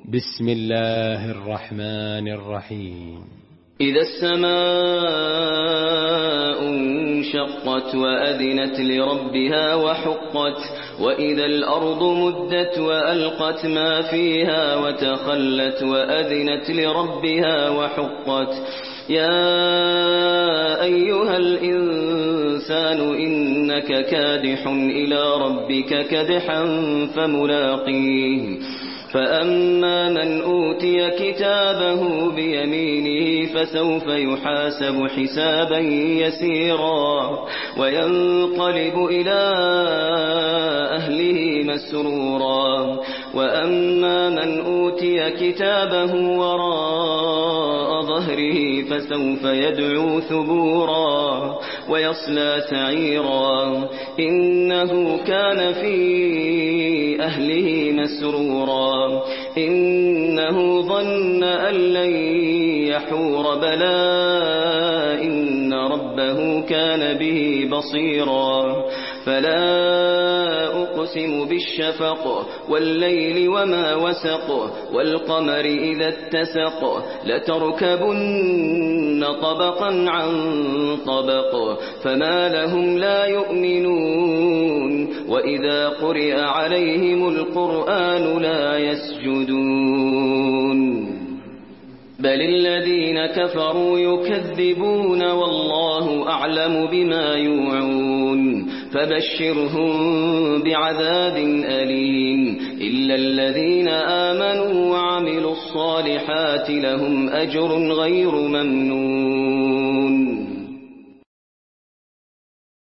بسم الله الرحمن الرحيم. إذا السماء انشقت وأذنت لربها وحقت وإذا الأرض مدت وألقت ما فيها وتخلت وأذنت لربها وحقت يا أيها الإنسان إنك كادح إلى ربك كدحا فملاقيه فأما من أوتي كتابه بيمينه فسوف يحاسب حسابا يسيرا وينقلب إلى أهله مسرورا وأما من أوتي كتابه وراء ظهره فسوف يدعو ثبورا ويصلى سعيرا إنه كان في أهله مسرورا إنه ظن أن لن يحور بلى إن ربه كان به بصيرا فلا أقسم بالشفق والليل وما وسق والقمر إذا اتسق لتركبن طبقا عن طبق فما لهم لا يؤمنون وإذا قرئ عليهم القرآن لا يسجدون بل الذين كفروا يكذبون والله أعلم بما يوعون فبشرهم بعذاب أليم إلا الذين آمنوا وعملوا الصالحات لهم أجر غير ممنون.